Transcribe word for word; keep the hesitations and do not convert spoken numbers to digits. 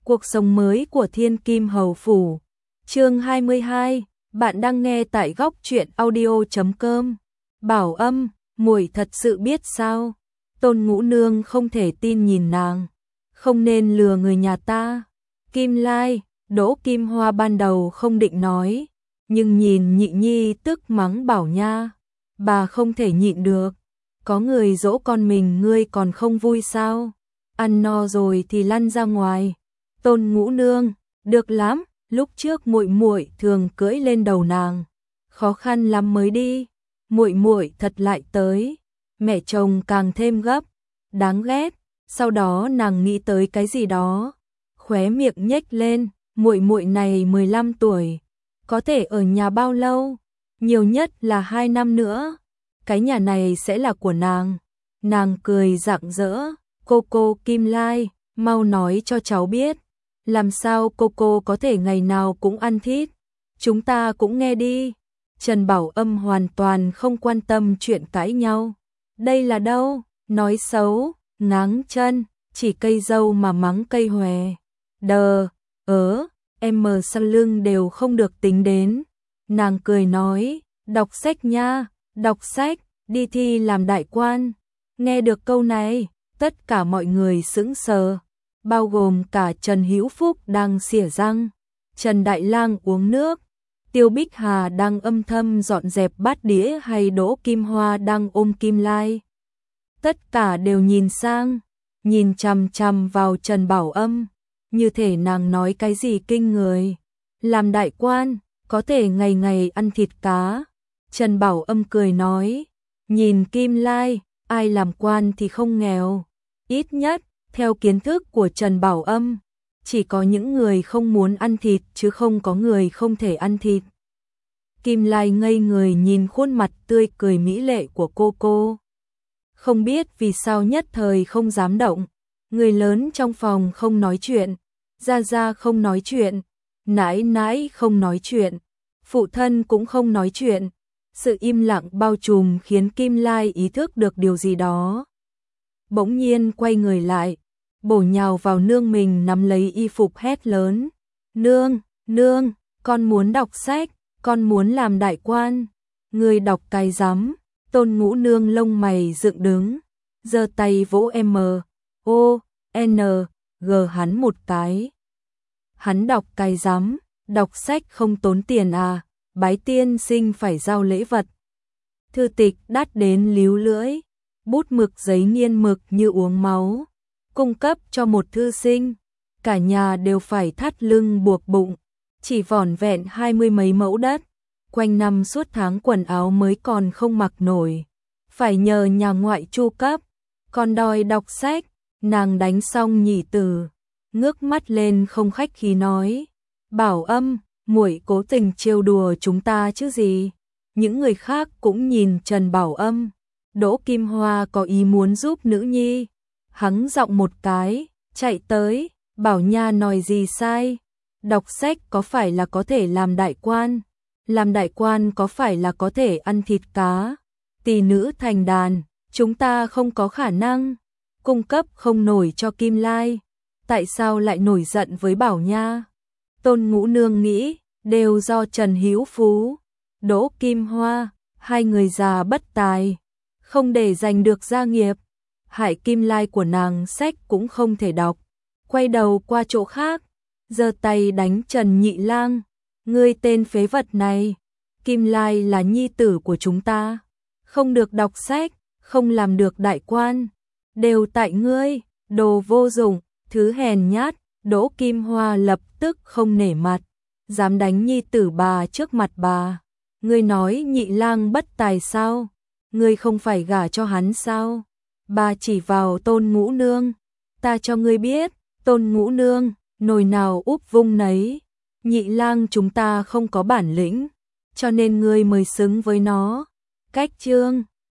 Cuộc sống mới của Thiên Kim Hầu Phủ. Chương hai mươi hai, bạn đang nghe tại góc truyện audio chấm com. Bảo Âm, muội thật sự biết sao? Tôn Ngũ Nương không thể tin nhìn nàng. Không nên lừa người nhà ta. Kim Lai, Đỗ Kim Hoa ban đầu không định nói, nhưng nhìn Nhị Nhi tức mắng Bảo Nha, bà không thể nhịn được. Có người dỗ con mình ngươi còn không vui sao? Ăn no rồi thì lăn ra ngoài. Tôn Ngũ Nương, được lắm, lúc trước muội muội thường cưỡi lên đầu nàng, khó khăn lắm mới đi. Muội muội thật lại tới. Mẹ chồng càng thêm gấp, đáng ghét. Sau đó nàng nghĩ tới cái gì đó, khóe miệng nhếch lên, muội muội này mười lăm tuổi, có thể ở nhà bao lâu? Nhiều nhất là hai năm nữa. Cái nhà này sẽ là của nàng. Nàng cười rạng rỡ, cô cô Kim Lai, mau nói cho cháu biết, làm sao cô cô có thể ngày nào cũng ăn thịt? Chúng ta cũng nghe đi. Trần Bảo Âm hoàn toàn không quan tâm chuyện cãi nhau. Đây là đâu? Nói xấu, ngáng chân, chỉ cây dâu mà mắng cây hòe. Đờ, ớ, em mờ sau lưng đều không được tính đến. Nàng cười nói, đọc sách nha, đọc sách, đi thi làm đại quan. Nghe được câu này, tất cả mọi người sững sờ, bao gồm cả Trần Hữu Phúc đang xỉa răng, Trần Đại Lang uống nước, Tiêu Bích Hà đang âm thầm dọn dẹp bát đĩa hay Đỗ Kim Hoa đang ôm Kim Lai. Tất cả đều nhìn sang, nhìn chằm chằm vào Trần Bảo Âm, như thể nàng nói cái gì kinh người. Làm đại quan, có thể ngày ngày ăn thịt cá. Trần Bảo Âm cười nói, nhìn Kim Lai, ai làm quan thì không nghèo. Ít nhất, theo kiến thức của Trần Bảo Âm, chỉ có những người không muốn ăn thịt chứ không có người không thể ăn thịt. Kim Lai ngây người nhìn khuôn mặt tươi cười mỹ lệ của cô cô. Không biết vì sao nhất thời không dám động. Người lớn trong phòng không nói chuyện, Gia Gia không nói chuyện, nãi nãi không nói chuyện, phụ thân cũng không nói chuyện. Sự im lặng bao trùm khiến Kim Lai ý thức được điều gì đó. Bỗng nhiên quay người lại, bổ nhào vào nương mình nắm lấy y phục hét lớn. Nương, nương, con muốn đọc sách, con muốn làm đại quan. Người đọc cái rắm. Tôn Ngũ Nương lông mày dựng đứng, giơ tay vỗ M, O, N, G hắn một cái. Hắn đọc cái rắm, đọc sách không tốn tiền à, bái tiên sinh phải giao lễ vật. Thư tịch đắt đến líu lưỡi, bút mực giấy nghiên mực như uống máu, cung cấp cho một thư sinh, cả nhà đều phải thắt lưng buộc bụng, chỉ vỏn vẹn hai mươi mấy mẫu đất, quanh năm suốt tháng quần áo mới còn không mặc nổi, phải nhờ nhà ngoại chu cấp, còn đòi đọc sách. Nàng đánh xong nhị từ, ngước mắt lên không khách khí nói, Bảo Âm, muội cố tình trêu đùa chúng ta chứ gì. Những người khác cũng nhìn Trần Bảo Âm. Đỗ Kim Hoa có ý muốn giúp nữ nhi, hắng giọng một cái, chạy tới, Bảo Nha nói gì sai. Đọc sách có phải là có thể làm đại quan? Làm đại quan có phải là có thể ăn thịt cá? Tỷ nữ thành đàn, chúng ta không có khả năng cung cấp không nổi cho Kim Lai. Tại sao lại nổi giận với Bảo Nha? Tôn Ngũ Nương nghĩ, đều do Trần Hữu Phú, Đỗ Kim Hoa, hai người già bất tài, không để giành được gia nghiệp, hại Kim Lai của nàng sách cũng không thể đọc. Quay đầu qua chỗ khác, giơ tay đánh Trần Nhị Lang, ngươi tên phế vật này, Kim Lai là nhi tử của chúng ta, không được đọc sách, không làm được đại quan, đều tại ngươi, đồ vô dụng, thứ hèn nhát. Đỗ Kim Hoa lập tức không nể mặt, dám đánh nhi tử bà trước mặt bà. Ngươi nói Nhị Lang bất tài sao? Ngươi không phải gả cho hắn sao? Bà chỉ vào Tôn Ngũ Nương, ta cho ngươi biết, Tôn Ngũ Nương, nồi nào úp vung nấy. Nhị Lang chúng ta không có bản lĩnh, cho nên ngươi mới xứng với nó. Cách chương